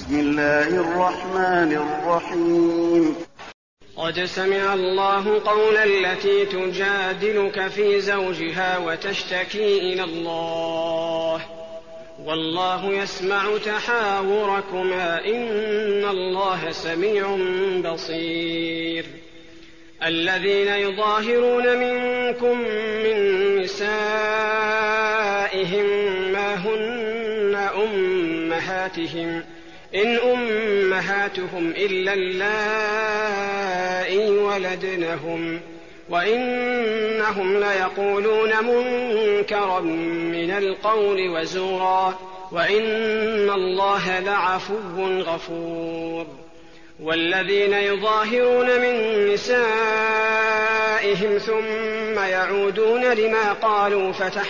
بسم الله الرحمن الرحيم. قد سمع الله قول التي تجادلك في زوجها وتشتكي إلى الله والله يسمع تحاوركما إن الله سميع بصير. الذين يظاهرون منكم من نسائهم ما هن أمهاتهم إن أمهاتهم إلا اللائي ولدنهم وإنهم ليقولون منكرا من القول وزورا وإن الله لعفو غفور. والذين يظاهرون من نسائهم ثم يعودون لما قالوا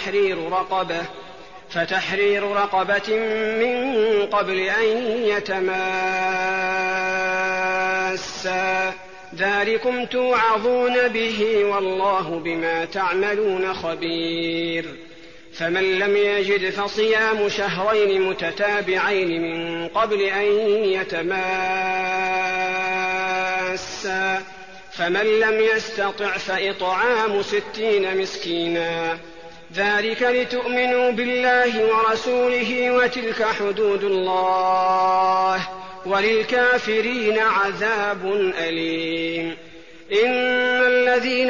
فتحرير رقبة من قبل أن يتماسا ذلكم توعظون به والله بما تعملون خبير. فمن لم يجد فصيام شهرين متتابعين من قبل أن يتماسا فمن لم يستطع فإطعام 60 مسكينا ذلك لتؤمنوا بالله ورسوله وتلك حدود الله وللكافرين عذاب أليم. إن الذين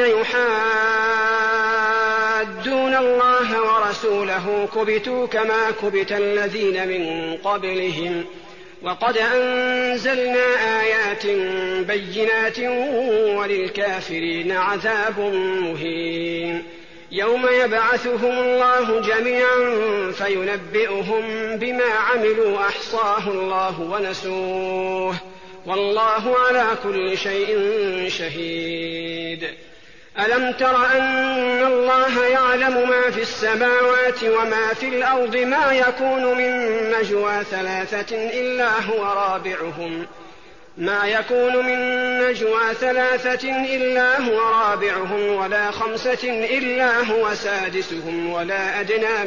يحادون الله ورسوله كبتوا كما كبت الذين من قبلهم وقد أنزلنا آيات بينات وللكافرين عذاب مهين. يوم يبعثهم الله جميعا فينبئهم بما عملوا أحصاه الله ونسوه والله على كل شيء شهيد. ألم تر أن الله يعلم ما في السماوات وما في الأرض ما يكون من نجوى 3 إلا هو رابعهم ولا 5 إلا هو سادسهم ولا أدنى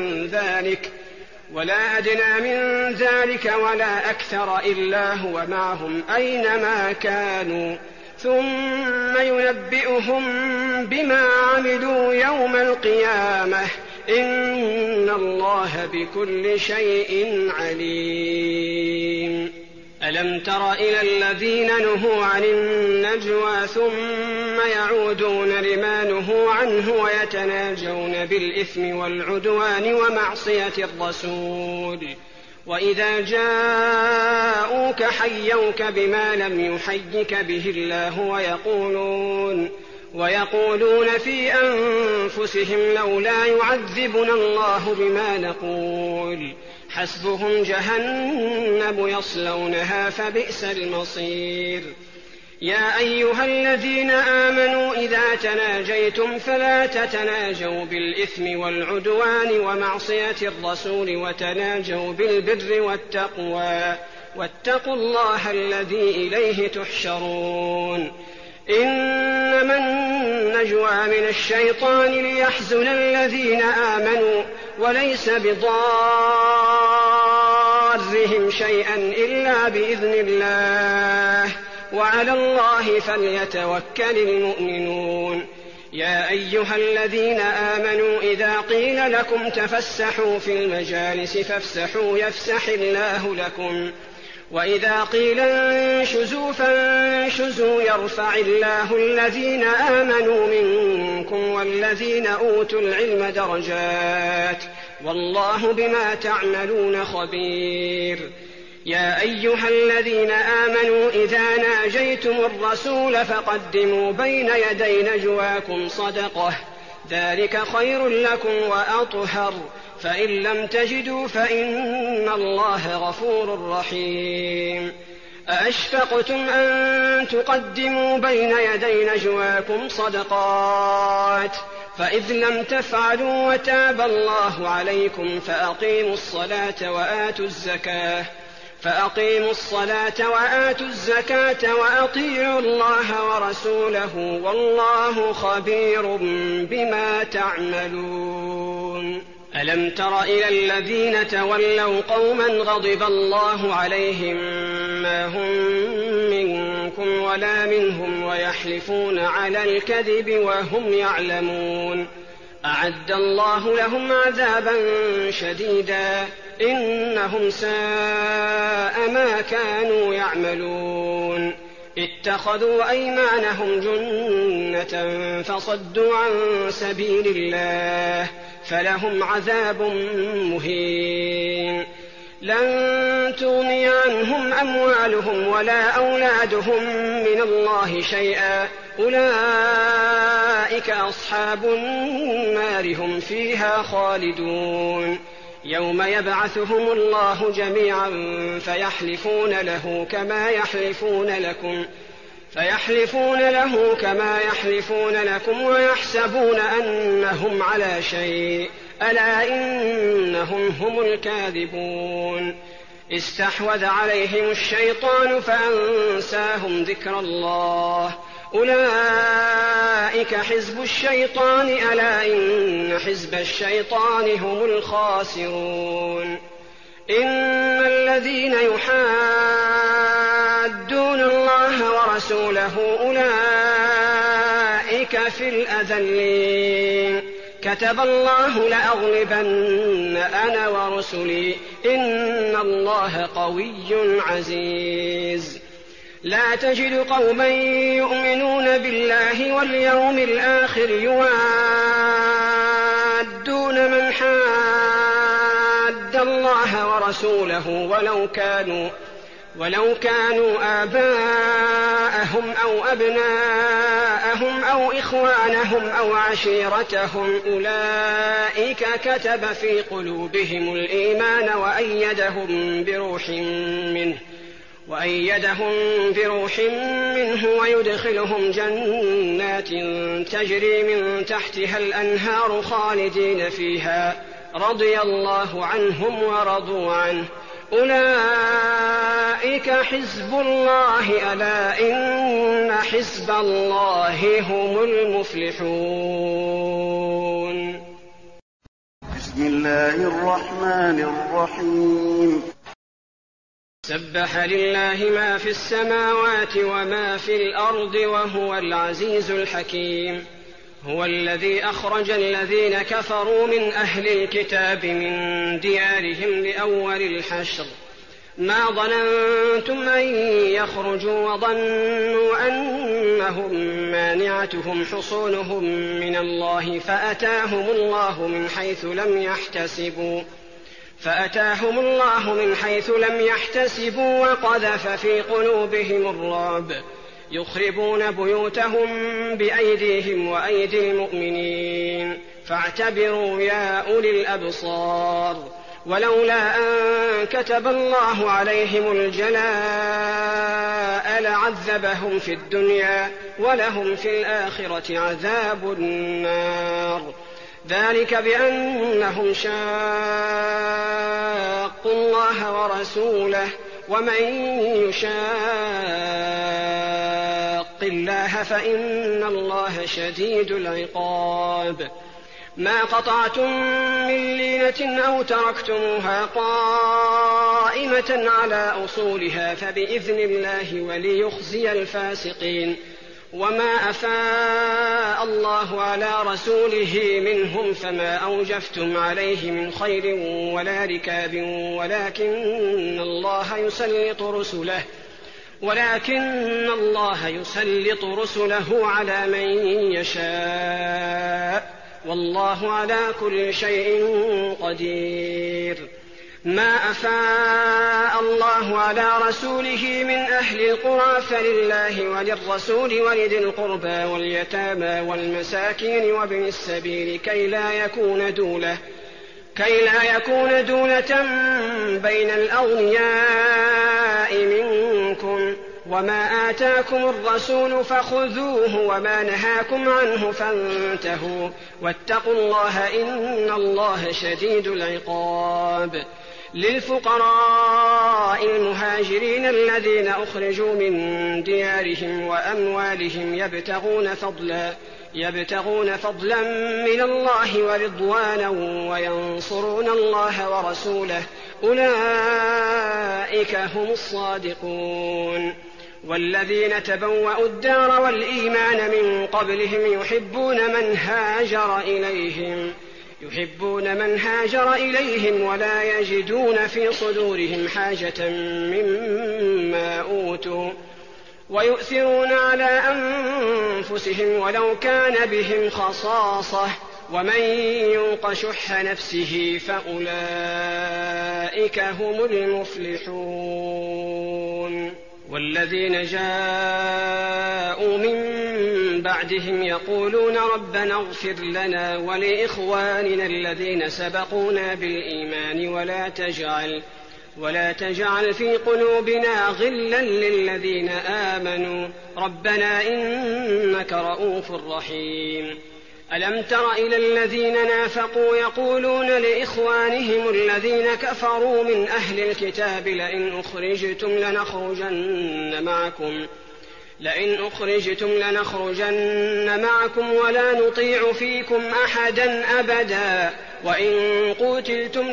من ذلك ولا أكثر إلا هو معهم أينما كانوا ثم ينبئهم بما عملوا يوم القيامة إن الله بكل شيء عليم. ألم تر إلى الذين نهوا عن النجوى ثم يعودون لما نهوا عنه ويتناجون بالإثم والعدوان ومعصية الرسول وإذا جاءوك حيوك بما لم يحيك به الله ويقولون في أنفسهم لولا يعذبنا الله بما نقول حسبهم جهنم يصلونها فبئس المصير. يا أيها الذين آمنوا إذا تناجيتم فلا تتناجوا بالإثم والعدوان ومعصية الرسول وتناجوا بالبر والتقوى واتقوا الله الذي إليه تحشرون. إنما النجوى من الشيطان ليحزن الذين آمنوا وليس بضارهم شيئا إلا بإذن الله وعلى الله فليتوكل المؤمنون. يا أيها الذين آمنوا إذا قيل لكم تفسحوا في المجالس فافسحوا يفسح الله لكم وإذا قيل انشزوا فانشزوا يرفع الله الذين آمنوا منكم والذين أوتوا العلم درجات والله بما تعملون خبير. يا أيها الذين آمنوا إذا ناجيتم الرسول فقدموا بين يدي نجواكم صدقة ذلك خير لكم وأطهر فإن لم تجدوا فإن الله غفور رحيم. أأشفقتم أن تقدموا بين يدي نجواكم صدقات فإذ لم تفعلوا وتاب الله عليكم فأقيموا الصلاة وآتوا الزكاة وأطيعوا الله ورسوله والله خبير بما تعملون. ألم تر إلى الذين تولوا قوما غضب الله عليهم ما هم منكم ولا منهم ويحلفون على الكذب وهم يعلمون أعد الله لهم عذابا شديدا إنهم ساء ما كانوا يعملون اتخذوا أيمانهم جنة فصدوا عن سبيل الله فلهم عذاب مهين لن تغني عنهم أموالهم ولا أولادهم من الله شيئا أولئك أصحاب النار هم فيها خالدون يوم يبعثهم الله جميعا فيحلفون له كما يحلفون لكم ويحسبون أنهم على شيء ألا إنهم هم الكاذبون استحوذ عليهم الشيطان فأنساهم ذكر الله أولئك حزب الشيطان ألا إن حزب الشيطان هم الخاسرون إن الذين يحادون الله ورسوله أولئك في الأذلين كتب الله لأغلبن أنا ورسلي إن الله قوي عزيز لا تجد قوما يؤمنون بالله واليوم الآخر يوادون من حاد الله ورسوله ولو كانوا آباءهم أو أبناءهم أو إخوانهم أو عشيرتهم أولئك كتب في قلوبهم الإيمان وأيدهم بروح منه ويدخلهم جنات تجري من تحتها الأنهار خالدين فيها رضي الله عنهم ورضوا عنه أولئك حزب الله ألا إن حزب الله هم المفلحون. بسم الله الرحمن الرحيم. سبح لله ما في السماوات وما في الأرض وهو العزيز الحكيم. هو الذي أخرج الذين كفروا من أهل الكتاب من ديارهم لأول الحشر ما ظننتم أن يخرجوا وظنوا أنهم مانعتهم حصونهم من الله فأتاهم الله من حيث لم يحتسبوا وقذف في قلوبهم الرعب يخربون بيوتهم بأيديهم وأيدي المؤمنين فاعتبروا يا أولي الأبصار ولولا أن كتب الله عليهم الجلاء لعذبهم في الدنيا ولهم في الآخرة عذاب النار ذلك بأنهم شاقوا الله ورسوله ومن يشاق الله فإن الله شديد العقاب ما قطعتم من لينة أو تركتموها قائمة على أصولها فبإذن الله وليخزي الفاسقين وما أفاء الله على رسوله منهم فما أوجفتم عليه من خير ولا ركاب ولكن الله يسلط رسله على من يشاء والله على كل شيء قدير ما أفاء الله على رسوله من أهل القرى فلله وللرسول ولذي القربى واليتامى والمساكين وابن السبيل كي لا يكون دولة بين الأغنياء منكم وما آتاكم الرسول فخذوه وما نهاكم عنه فانتهوا واتقوا الله إن الله شديد العقاب للفقراء المهاجرين يبتغون فضلا من الله ورضوانا وينصرون الله ورسوله أولئك هم الصادقون. والذين تبوأوا الدار والإيمان من قبلهم يحبون من هاجر إليهم ولا يجدون في صدورهم حاجة مما أوتوا ويؤثرون على أنفسهم ولو كان بهم خصاصة ومن يوق شح نفسه فأولئك هم المفلحون. والذين جاءوا من بعدهم يقولون ربنا اغفر لنا ولإخواننا الذين سبقونا بالإيمان ولا تجعل في قلوبنا غلا للذين آمنوا ربنا إنك رؤوف رحيم. ألم تر إلى الذين نافقوا يقولون لإخوانهم الذين كفروا من أهل الكتاب لئن أخرجتم لنخرجن معكم ولا نطيع فيكم أحدا أبدا وإن قوتلتم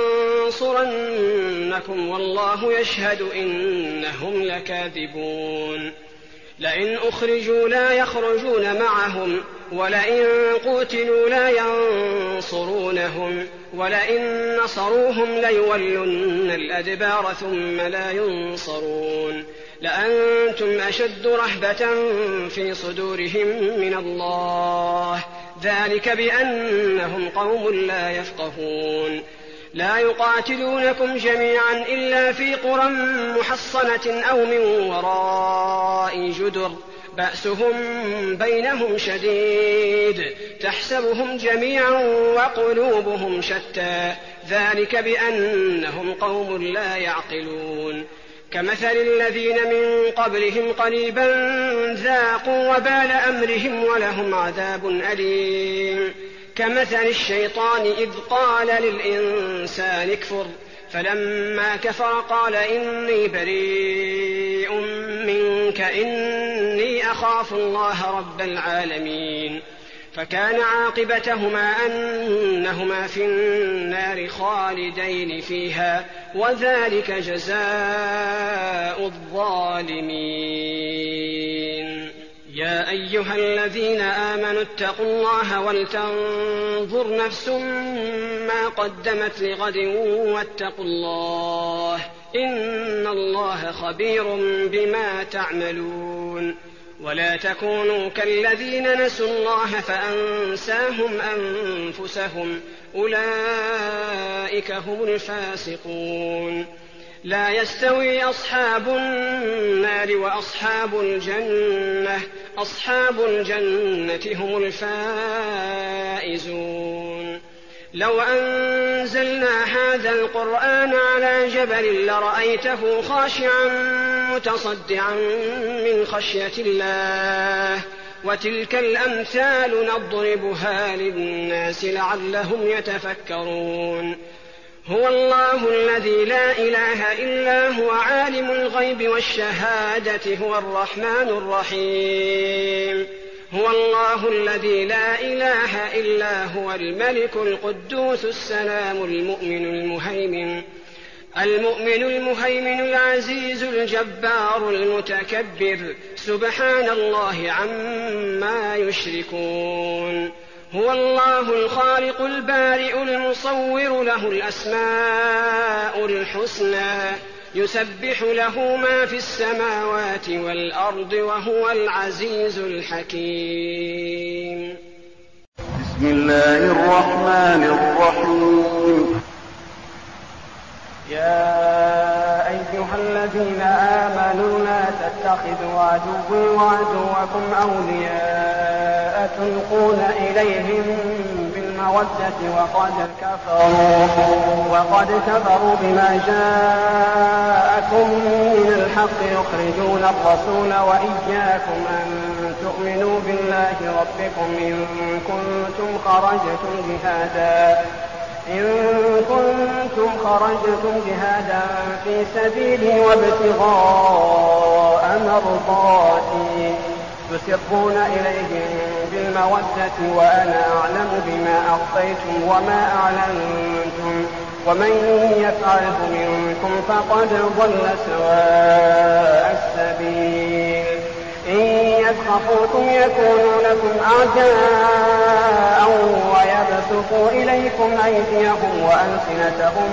لننصرنكم والله يشهد إنهم لكاذبون. لئن أخرجوا لا يخرجون معهم ولئن قوتلوا لا ينصرونهم ولئن نصروهم ليولن الأدبار ثم لا ينصرون. لأنتم أشد رهبة في صدورهم من الله ذلك بأنهم قوم لا يفقهون. لا يقاتلونكم جميعا إلا في قرى محصنة أو من وراء جدر بأسهم بينهم شديد تحسبهم جميعا وقلوبهم شتى ذلك بأنهم قوم لا يعقلون. كمثل الذين من قبلهم قريبا ذاقوا وبال أمرهم ولهم عذاب أليم. كمثل الشيطان إذ قال للإنسان اكفر فلما كفر قال إني بريء منك إني أخاف الله رب العالمين. فكان عاقبتهما أنهما في النار خالدين فيها وذلك جزاء الظالمين. يا أيها الذين آمنوا اتقوا الله ولتنظر نفس ما قدمت لغد واتقوا الله إن الله خبير بما تعملون. ولا تكونوا كالذين نسوا الله فأنساهم أنفسهم أولئك هم الفاسقون. لا يستوي أصحاب النار وأصحاب الجنة أصحاب الجنة هم الفائزون. لو أنزلنا هذا القرآن على جبل لرأيته خاشعا متصدعا من خشية الله وتلك الأمثال نضربها للناس لعلهم يتفكرون. هو الله الذي لا إله إلا هو عالم الغيب والشهادة هو الرحمن الرحيم. هو الله الذي لا إله إلا هو الملك القدوس السلام المؤمن المهيمن العزيز الجبار المتكبر سبحان الله عما يشركون. هو الله الخالق البارئ المصور له الأسماء الحسنى يسبح له ما في السماوات والأرض وهو العزيز الحكيم. بسم الله الرحمن الرحيم. يا أيها الذين آمنوا لا تتخذوا عدوي وعدوكم أولياء تلقون إليهم بالمودة وقد كفروا بما جاءكم من الحق يخرجون الرسول وإياكم أن تؤمنوا بالله ربكم إن كنتم خرجتم جهادا في سبيلي وابتغاء مرضاتي تسرون إليهم المودة وأنا أعلم بما أخفيتم وما أعلنتم ومن يفعله منكم فقد ضل سواء السبيل إن يثقفوكم يكونوا لكم أعداء ويبسطوا إليكم أيديهم وألسنتهم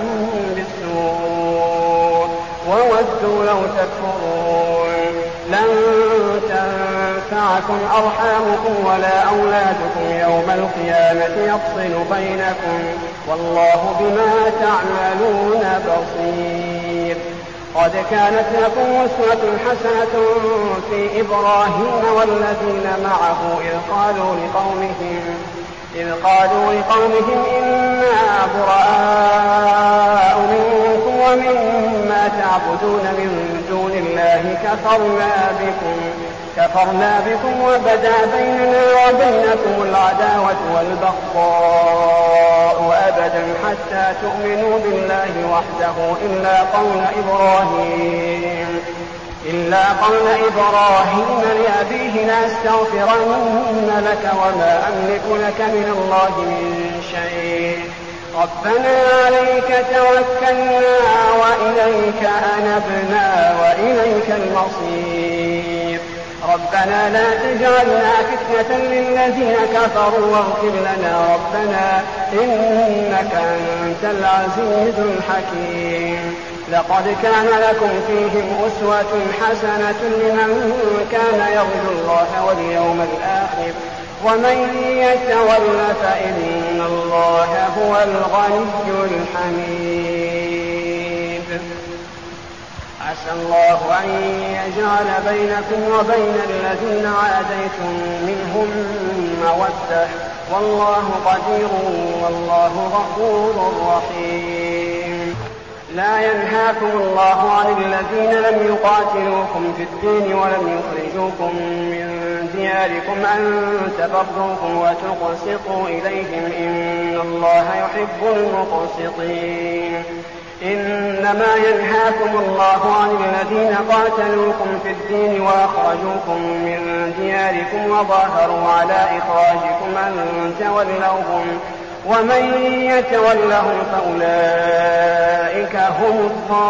بالسوء وودوا لو تكفرون لن تنفعكم أرحامكم ولا أولادكم يوم القيامة يفصل بينكم والله بما تعملون بصير قد كانت لكم أسوة حسنة في إبراهيم والذين معه إذ قالوا لقومهم إنا براء منكم ومما تعبدون من دون الله كفرنا بكم وبدا بيننا وبينكم العداوة والبغضاء أبدا حتى تؤمنوا بالله وحده إلا قول إبراهيم لأبيه لأستغفرن لك وما أملك لك من الله من شيء ربنا عليك توكلنا وإليك أنبنا وإليك المصير ربنا لا تجعلنا فتنة للذين كفروا واغفر لنا ربنا إنك أنت العزيز الحكيم لقد كان لكم فيهم أسوة حسنة لمن كان يرجو الله واليوم الآخر ومن يتول فإن الله هو الغني الحميد عسى الله أن يجعل بينكم وبين الذين عاديتم منهم مودة والله قدير والله غفور رحيم لا ينهاكم الله عن الذين لم يقاتلوكم في الدين ولم يخرجوكم من دياركم أن تبروهم وتقسطوا إليهم إن الله يحب المقسطين إنما ينهاكم الله عن الذين قاتلوكم في الدين وأخرجوكم من دياركم وظاهروا على إخراجكم أن تولوهم ومن يتولهم فأولئك هم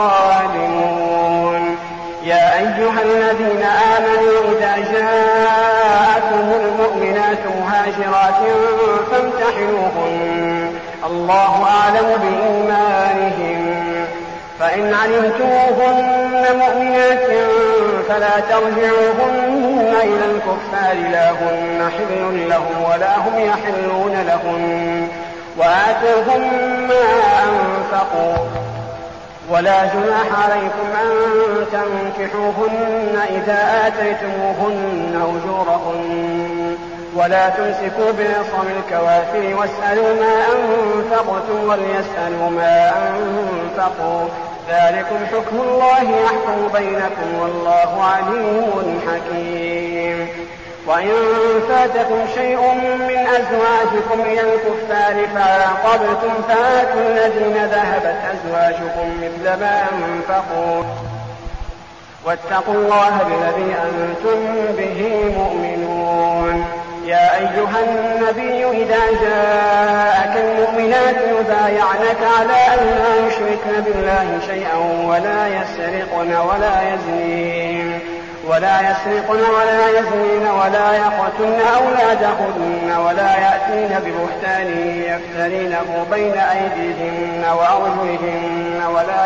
الظالمون يا أيها الذين آمنوا إذا جاءكم المؤمنات مهاجرات فامتحنوهن الله أعلم بإيمانهن فإن علمتموهن مؤمنات فلا ترجعوهن إلى الكفار لا هن حل لهم ولا هم يحلون لهن وآتوهم ما أنفقوا ولا جناح عليكم أن تنكحوهن إذا آتيتموهن أجورهن ولا تمسكوا بعصم الكوافر واسألوا ما أنفقتم وليسألوا ما أنفقوا ذلكم حكم الله يحكم بينكم والله عليم حكيم وإن فاتكم شيء من أزواجكم إلى الكفار فعاقبتم فآتوا الذين ذهبت أزواجكم مثل ما أنفقوا واتقوا الله الذي أنتم به مؤمنون يا أيها النبي إذا جاءك المؤمنات يبايعنك على أن لا يشركن بالله شيئا ولا يسرقن ولا يزنين ولا يقتلن أولادهن ولا يأتين ببهتان يفترينه بين أيديهن وأرجلهن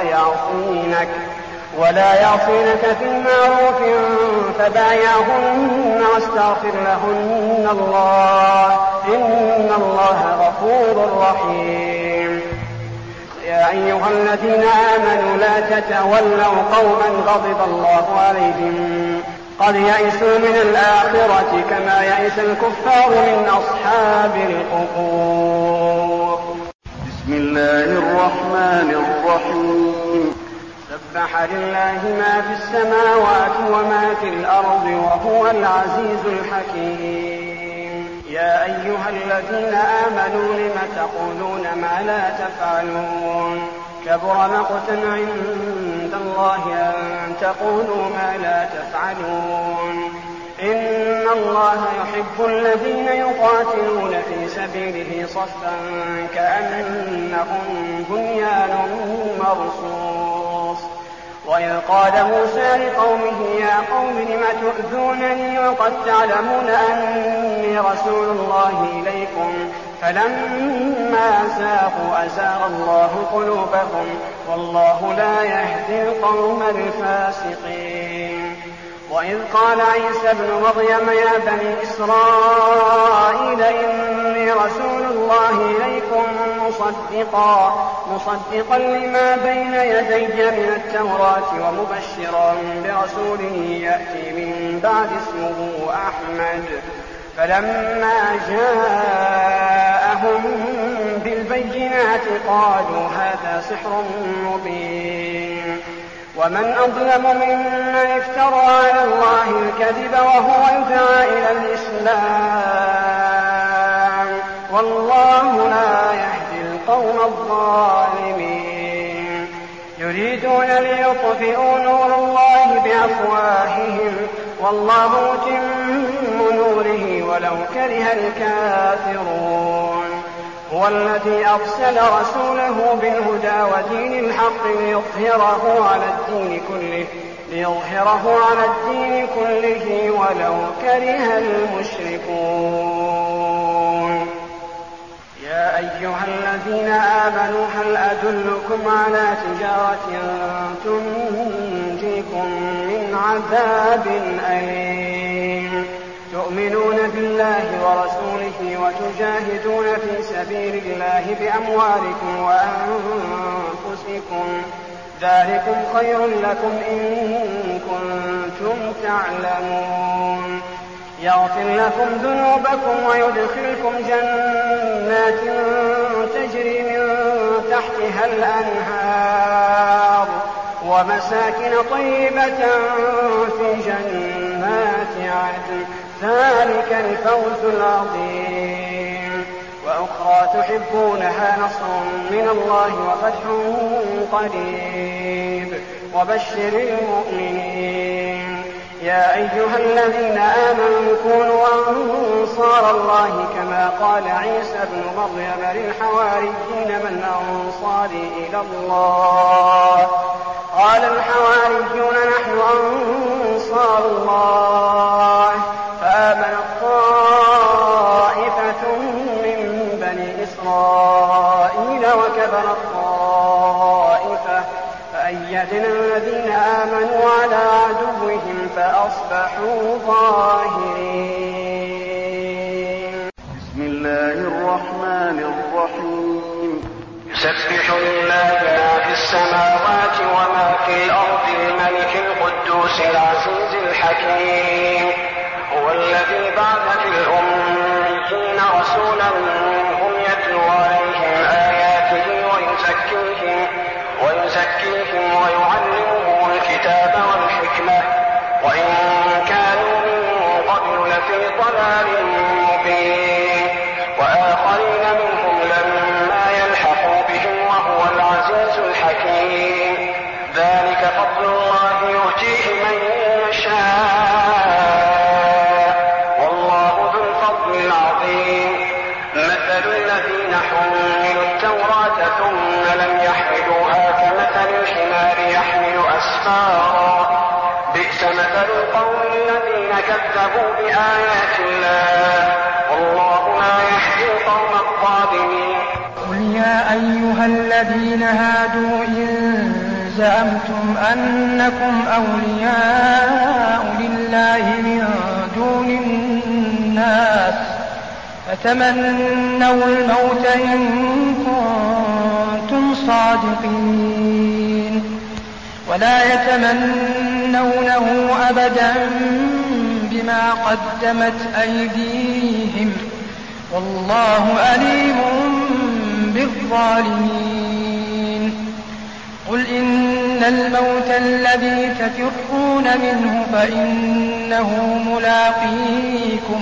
ولا يعصينك في المعروف فبايعهن واستغفر لهن الله إن الله غفور رحيم يا أيها الذين آمنوا لا تتولوا قوما غضب الله عليهم قد يئسوا من الآخرة كما يئس الكفار من أصحاب القبور بسم الله الرحمن الرحيم سبح لله ما في السماوات وما في الأرض وهو العزيز الحكيم يا أيها الذين آمنوا لم تقولون ما لا تفعلون كبر مقتا عند الله أن تقولوا ما لا تفعلون إن الله يحب الذين يقاتلون في سبيله صفا كأنهم بنيان مرصوص. وإذ قال موسى لقومه يا قوم لم تؤذونني وقد تعلمون أني رسول الله إليكم فلما زاغوا أزاغ الله قلوبهم والله لا يهدي القوم الفاسقين. وإذ قال عيسى ابن مريم يا بني إسرائيل إني رسول الله إليكم مصدقا لما بين يدي من التوراة ومبشرا برسول يأتي من بعد اسمه أحمد. فلما جاءهم بالبينات قالوا هذا سحر مبين. ومن أظلم ممن افترى على الله الكذب وهو يدعى إلى الإسلام والله لا يهدي القوم الظالمين. يريدون ليطفئوا نور الله بأفواههم والله متم نوره ولو كره الكافرون. هو الذي أرسل رسوله بالهدى ودين الحق ليظهره على الدين كله ولو كره المشركون. يا أيها الذين آمنوا هل أدلكم على تجارة تنجيكم من عذاب أليم تؤمنون بالله ورسوله وتجاهدون في سبيل الله بأموالكم وأنفسكم ذلكم خير لكم إن كنتم تعلمون. يغفر لكم ذنوبكم ويدخلكم جنات تجري من تحتها الأنهار ومساكن طيبة في جنات عدن ذلك الفوز العظيم. وأخرى تحبونها نصر من الله وفتح قريب وبشر المؤمنين. يا أيها الذين آمنوا كونوا أنصار الله كما قال عيسى ابن مريم للحواريين من أنصاري إلى الله قال الحواريون نحن أنصار الله فآمنت طائفة من بني إسرائيل وكفرت طائفة فأيدنا الذين آمنوا على عدوهم فأصبحوا ظاهرين. بسم الله الرحمن الرحيم. يسبح لله ما في السماوات وما في الأرض الملك القدوس العزيز الحكيم. هو الذي بعث في الأميين رسولا منهم يتلو عليهم آياته ويزكيهم ويعلمهم الكتاب والحكمة وإن كانوا من قبل لفي ضلال مبين. وآخرين منهم لما يلحقوا بهم وهو العزيز الحكيم. ذلك فضل الله يؤتيه من يشاء والله ذو الفضل العظيم. مثل الذين حملوا التوراة ثم لم يحملوها كمثل الحمار يحمل أسفارا بئس مثل القوم الذين كذبوا بآيات الله والله لا يهدي القوم الظالمين. قل يا أيها الذين هادوا إن زعمتم أنكم أولياء لله من دون الناس فتمنوا الموت إن كنتم صادقين ولا يتمنونه أبدا بما قدمت أيديهم والله أليم بالظالمين. قل إن الموت الذي تفرون منه فإنه ملاقيكم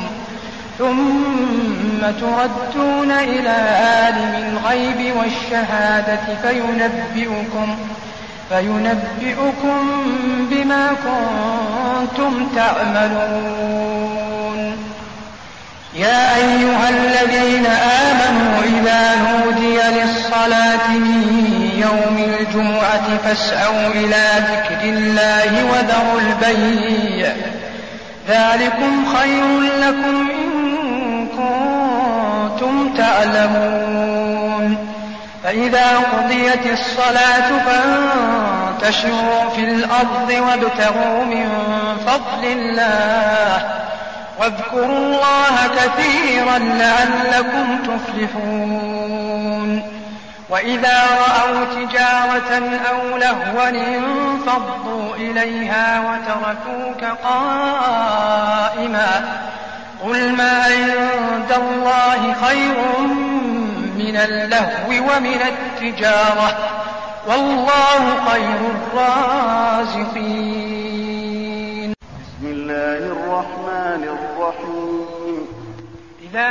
ثم تردون إلى عالم الغيب والشهادة فينبئكم بما كنتم تعملون. يا أيها الذين آمنوا إذا نودي للصلاة من يوم الجمعة فاسعوا إلى ذكر الله وذروا البيع ذلكم خير لكم إن كنتم تعلمون. فإذا قضيت الصلاة فانتشروا في الأرض وابتغوا من فضل الله واذكروا الله كثيرا لعلكم تفلحون. وإذا رأوا تجارة أو لهوا انفضوا إليها وتركوك قائما قل ما عند الله خير من اللهو ومن التجارة والله خير الرازقين. بسم الله الرحمن الرحيم. إذا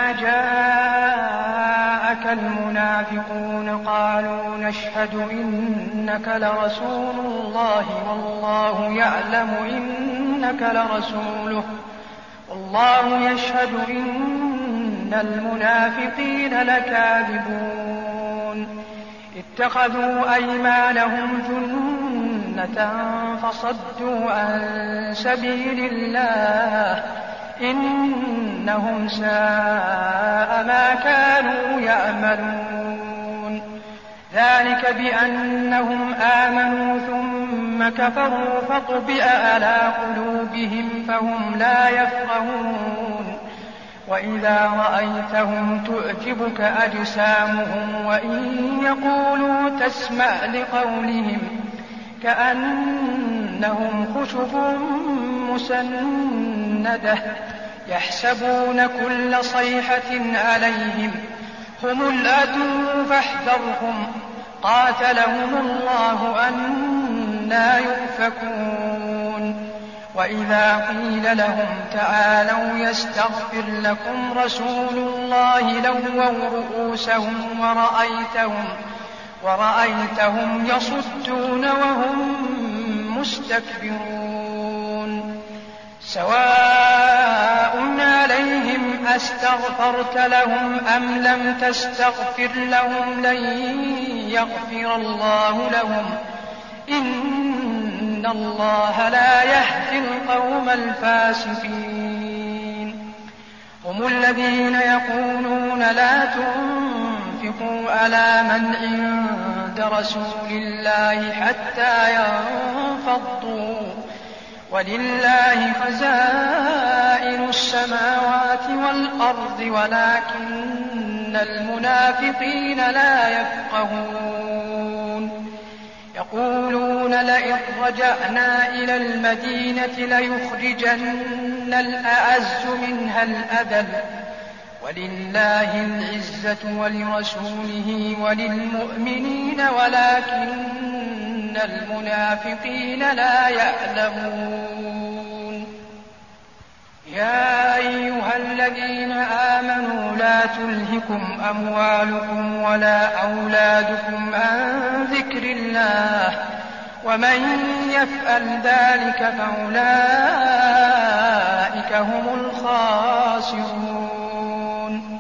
جاءك المنافقون قالوا نشهد إنك لرسول الله والله يعلم إنك لرسوله والله يشهد إن المنافقين لكاذبون. اتخذوا أيمانهم جنة فصدوا عن سبيل الله إنهم ساء ما كانوا يعملون. ذلك بأنهم آمنوا ثم كفروا فطبع على قلوبهم فهم لا يفقهون. وإذا رأيتهم تعجبك أجسامهم وإن يقولوا تسمع لقولهم كأنهم خشب مسندة يحسبون كل صيحة عليهم هم العدو فاحذرهم قاتلهم الله أنى يؤفكون. وإذا قيل لهم تعالوا يستغفر لكم رسول الله لووا رؤوسهم ورأيتهم يصدون وهم مستكبرون. سواء عليهم أستغفرت لهم أم لم تستغفر لهم لن يغفر الله لهم إن الله لا يهدي القوم الفاسقين. هم الذين يقولون لا تنفقوا على من عند رسول الله حتى ينفضوا ولله خزائن السماوات والأرض ولكن المنافقين لا يفقهون. يقولون لئن رجعنا إلى المدينة ليخرجن الأعز منها الأذل ولله العزة ولرسوله وللمؤمنين ولكن المنافقين لا يعلمون. يا أيها الذين آمنوا لا تلهكم أموالكم ولا أولادكم عن ذكر الله ومن يفعل ذلك فأولئك هم الخاسرون.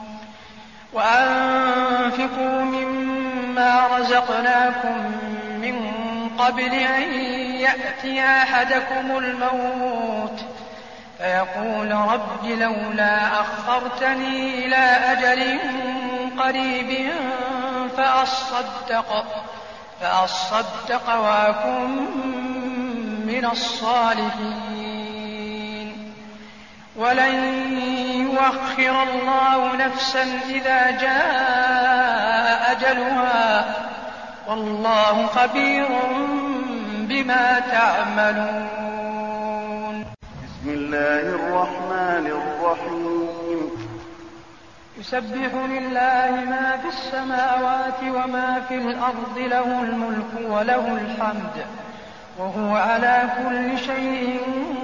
وأنفقوا مما رزقناكم من قبل أن يأتي أحدكم الموت فيقول رب لولا أخرتني إلى أجل قريب فأصدق وأكن من الصالحين. ولن يؤخر الله نفسا إذا جاء أجلها والله خبير بما تعملون. بسم الله الرحمن الرحيم. يسبح لله ما في السماوات وما في الأرض له الملك وله الحمد وهو على كل شيء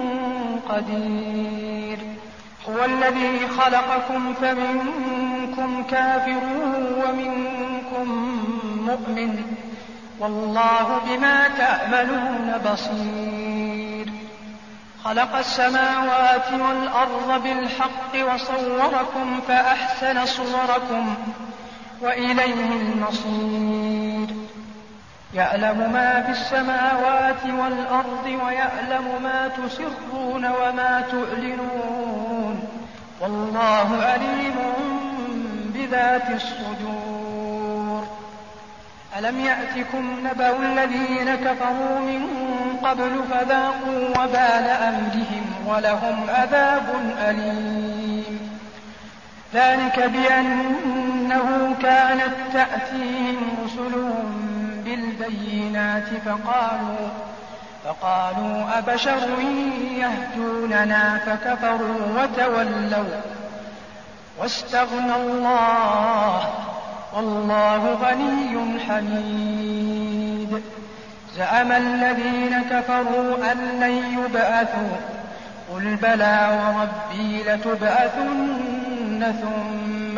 قدير. هو الذي خلقكم فمنكم كافر ومنكم مؤمن والله بما تعملون بصير. خلق السماوات والأرض بالحق وصوركم فأحسن صوركم وإليه المصير يعلم ما في السماوات والأرض ويعلم ما تسرون وما تعلنون والله عليم بذات الصدور ألم يأتكم نبأ الذين كفروا من قبل فذاقوا وبال أمرهم ولهم عذاب أليم ذلك بأنه كانت تأتيهم رسلهم بالبينات فقالوا أبشر يهدوننا فكفروا وتولوا واستغنى الله والله غني حميد زعم الذين كفروا أن لن يبعثوا قل بلى وربي لتبعثن ثم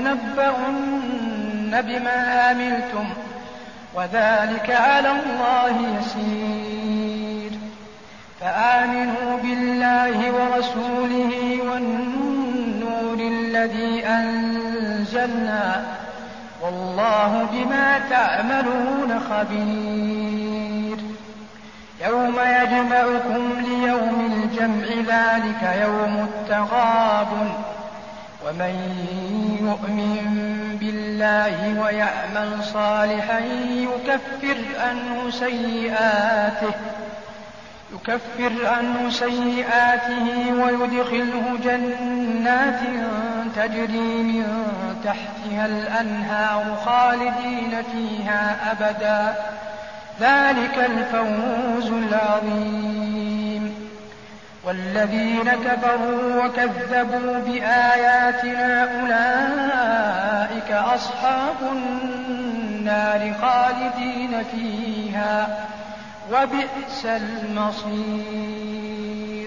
لتنبؤن بما عملتم وذلك على الله يسير فآمنوا بالله ورسوله والنور الذي أنزلنا والله بما تعملون خبير يوم يجمعكم ليوم الجمع ذلك يوم التغابن ومن يؤمن بالله ويعمل صالحا يكفر عنه سيئاته ويدخله جنات تجري من تحتها الأنهار خالدين فيها أبدا ذلك الفوز العظيم والذين كفروا وكذبوا بآياتنا أولئك أصحاب النار خالدين فيها وبئس المصير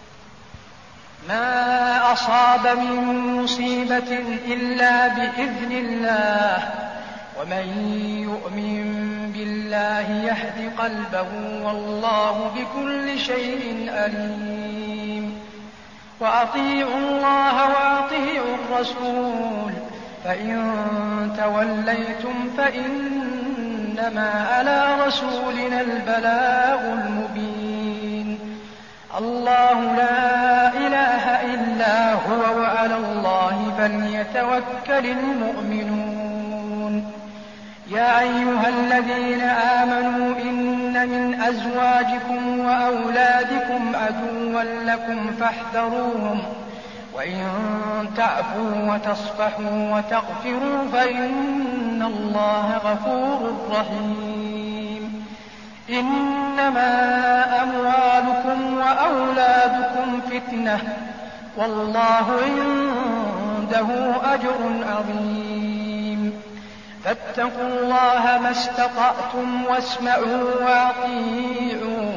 ما أصاب من مصيبة إلا بإذن الله ومن يؤمن بالله يهد قلبه والله بكل شيء عليم وأطيعوا الله وأطيعوا الرسول فإن توليتم فإنما على رسولنا البلاغ المبين الله لا إله إلا هو وعلى الله فليتوكل المؤمنون يا أيها الذين آمنوا إن من أزواجكم وأولادكم عدوا لكم فاحذروهم وإن تعفوا وتصفحوا وتغفروا فإن الله غفور رحيم إنما أموالكم وأولادكم فتنة والله عنده أجر عظيم فاتقوا الله ما استطعتم واسمعوا وأطيعوا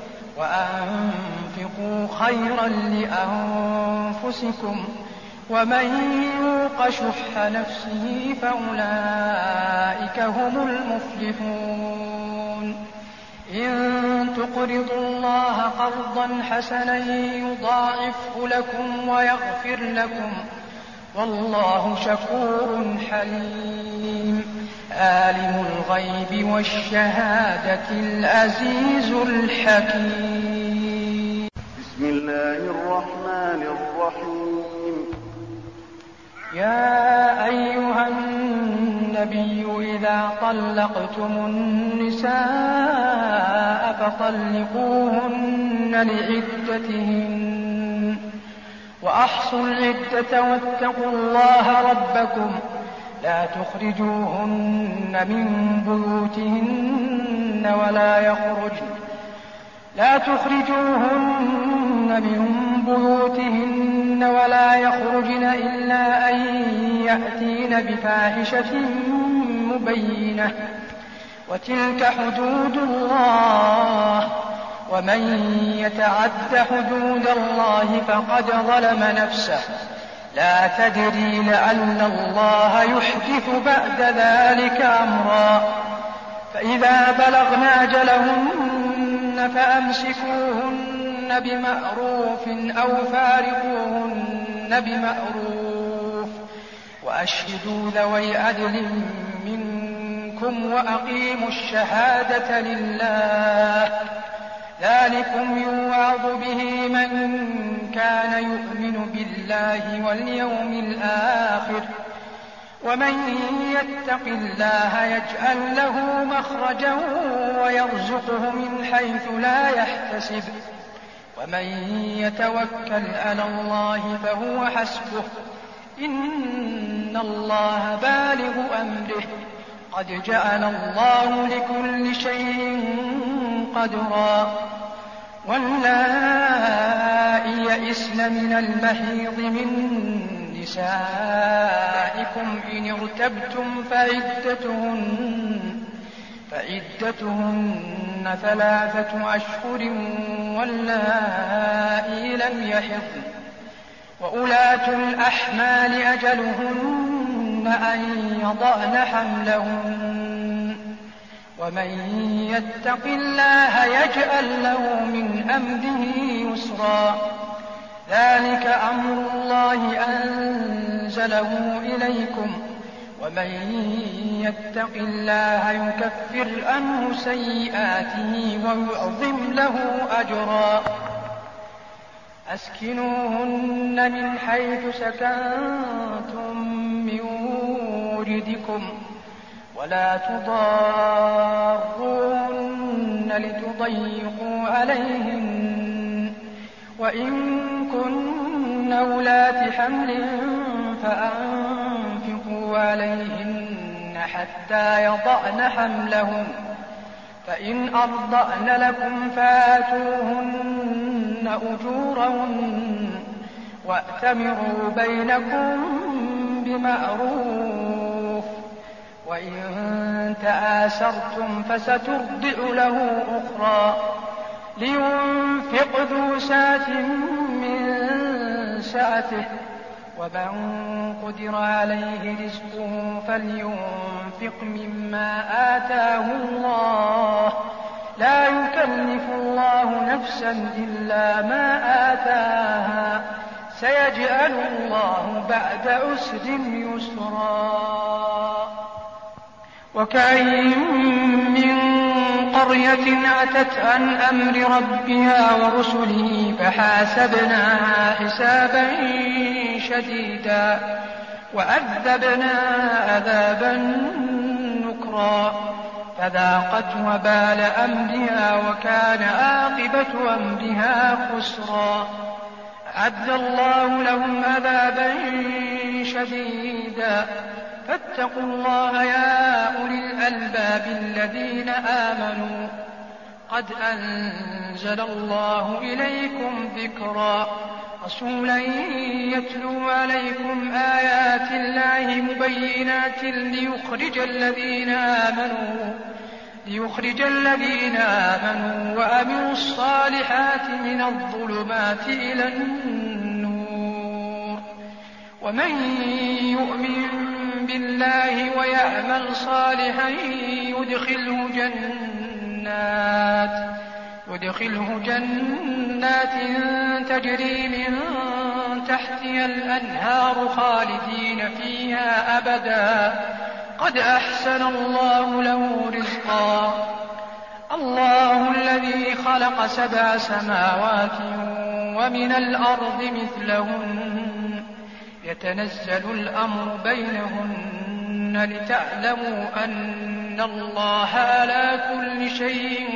وأنفقوا خيرا لأنفسكم ومن يوق شح نفسه فأولئك هم المفلحون إن تقرضوا الله قرضا حسنا يضاعفه لكم ويغفر لكم والله شكور حليم عالم الغيب والشهادة العزيز الحكيم بسم الله الرحمن الرحيم يا أيها النبي إذا طلقتم النساء فطلقوهن لعدتهن وأحصوا العدة واتقوا الله ربكم لا تخرجوهن من بيوتهن ولا يخرجن إلا أن يأتين بفاحشة مبينة وتلك حدود الله ومن يتعد حدود الله فقد ظلم نفسه لا تدري لعل الله يحدث بعد ذلك أمرا فإذا بلغن أجلهن فأمسكوهن بمعروف أو فارقوهن بمعروف وأشهدوا ذوي عدل منكم وأقيموا الشهادة لله ذلكم يوعظ به من كان يؤمن بالله واليوم الآخر ومن يتق الله يجعل له مخرجا ويرزقه من حيث لا يحتسب ومن يتوكل على الله فهو حسبه إن الله بالغ أمره قد جعل الله لكل شيء قدرا واللائي يئسن من المحيض من نسائكم إن ارتبتم فعدتهن 3 أشهر واللائي لم يحضن وأولاة الأحمال أجلهن أن يضعن حملهن ومن يتق الله يجعل له من أمره يسرا ذلك أمر الله أنزله إليكم ومن يتق الله يكفر عنه سيئاته ويعظم له أجرا أسكنوهن من حيث سكنتم من وجدكم ولا تضاروهن لتضيقوا عليهن وإن كن أولات حمل فأنفقوا عليهن حتى يضعن حملهن فإن أرضأن لكم فآتوهن أجورهن وأتمروا بينكم بمعروف وإن تآسرتم فسترضع له أخرى لينفق ذو سعة من سعته ومن قدر عليه رزقه فلينفق مما آتاه الله لا يكلف الله نفسا إلا ما آتاها سيجعل الله بعد عسر يسرا وكأين من قرية عتت عن أمر ربها ورسله فحاسبناها حسابا شديدا وعذبناها عذابا نكرا فذاقت وبال أمرها وكان عاقبة أمرها خسرا أعد الله لهم عذابا شديدا فاتقوا الله يا أولي الألباب الذين آمنوا قد أنزل الله إليكم ذكرا رسولا يتلو عليكم آيات الله مبينات ليخرج الذين آمنوا وعملوا الصالحات من الظلمات إلى النور ومن يؤمن بالله ويعمل صالحا يدخله جنات تجري من تحتها الأنهار خالدين فيها أبدا قد أحسن الله له رزقا الله الذي خلق 7 سماوات ومن الأرض مثلهن يتنزل الأمر بينهن لتعلموا أن الله على كل شيء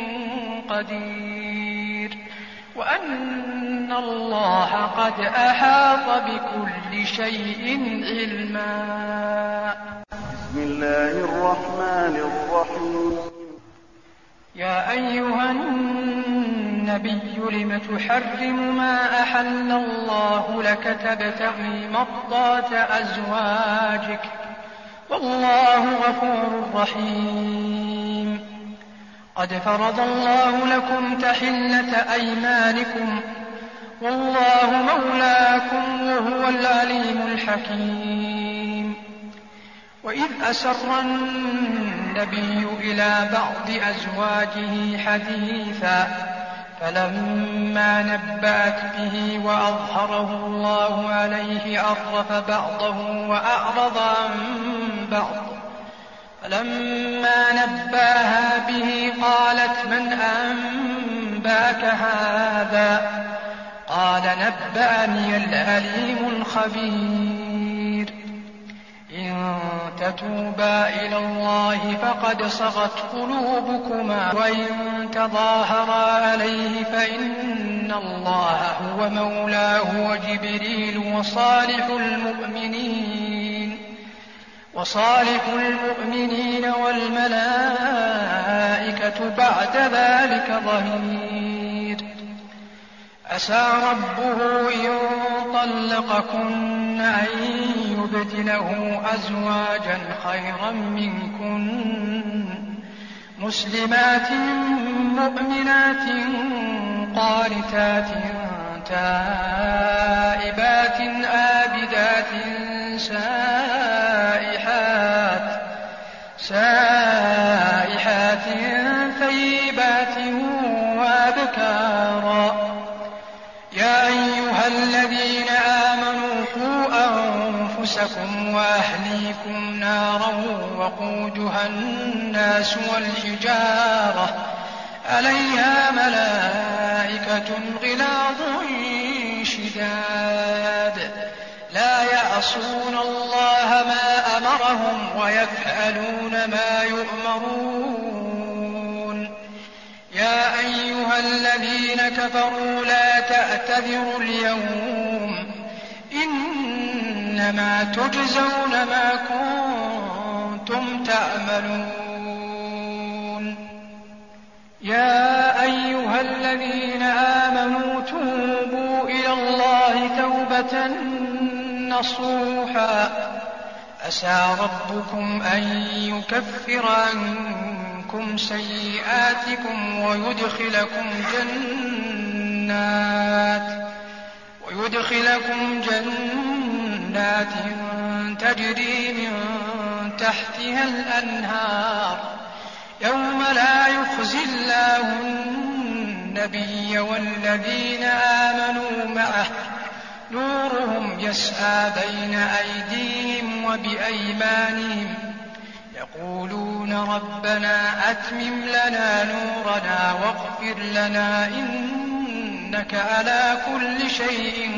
قدير وأن الله قد أحاط بكل شيء علما. بسم الله الرحمن الرحيم. يا أيها النبي لم تحرم ما أحل الله لك تبتغي مرضات أزواجك والله غفور رحيم. قد فرض الله لكم تحلة أيمانكم والله مولاكم وهو العليم الحكيم. وإذ أسر النبي إلى بعض أزواجه حديثا فلما نبأت به وأظهره الله عليه عرف بعضه وأعرض عن بعض. فلما نبأها به قالت من أنبأك هذا؟ قال نبأني العليم الخبير. إن تتوبا إلى الله فقد صغت قلوبكما وإن تظاهرا عليه فإن الله هو مولاه وجبريل وصالح المؤمنين والملائكة بعد ذلك ظهير. عسى ربه إن طلقكن أن يبدله أزواجا خيرا منكن مسلمات مؤمنات قانتات تائبات عابدات سائحات ثيبات وأبكارا. يا أيها الذين آمنوا قوا أنفسكم وأهليكم نارا وقودها الناس والحجارة عليها ملائكة غلاظ شداد لا يعصون الله ما أمرهم ويفعلون ما يؤمرون. يا أيها الذين كفروا لا تعتذروا اليوم إنما تجزون ما كنتم تعملون. يا أيها الذين آمنوا توبوا إلى الله توبة نصوحا عسى ربكم أن يكفر عنكم سيئاتكم ويدخلكم جنات تجري من تحتها الأنهار يوم لا يخزي الله النبي والذين آمنوا معه نورهم يسعى بين أيديهم وبأيمانهم يقولون ربنا أتمم لنا نورنا واغفر لنا إنك على كل شيء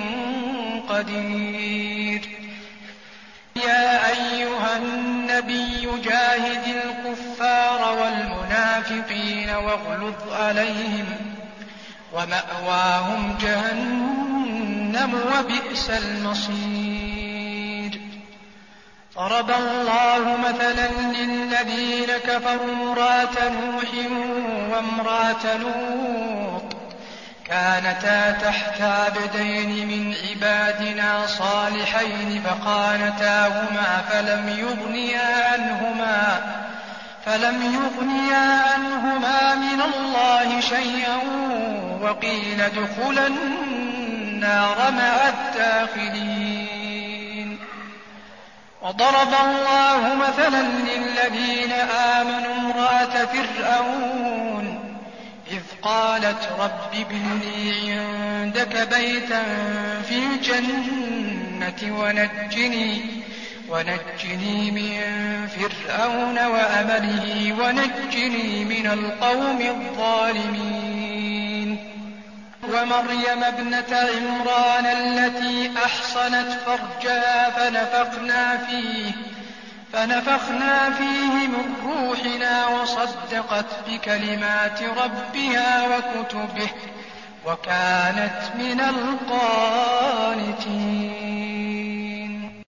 قدير. يا أيها النبي جاهد الكفار والمنافقين واغلظ عليهم ومأواهم جهنم وبئس المصير. ضرب الله مثلا للذين كفروا امرأة نوح وامرأة لوط كانتا تحت عبدين من عبادنا صالحين فخانتاهما فلم يغنيا عنهما من الله شيئا وقيل ادخلا النار مع الداخلين. وضرب الله مثلا للذين آمنوا امرأة فرعون إذ قالت رب ابن لي عندك بيتا في الجنة ونجني من فرعون وأمله ونجني من القوم الظالمين. ومريم ابنة عمران التي أحصنت فرجها فنفخنا فيه من روحنا وصدقت بكلمات ربها وكتبه وكانت من القانتين.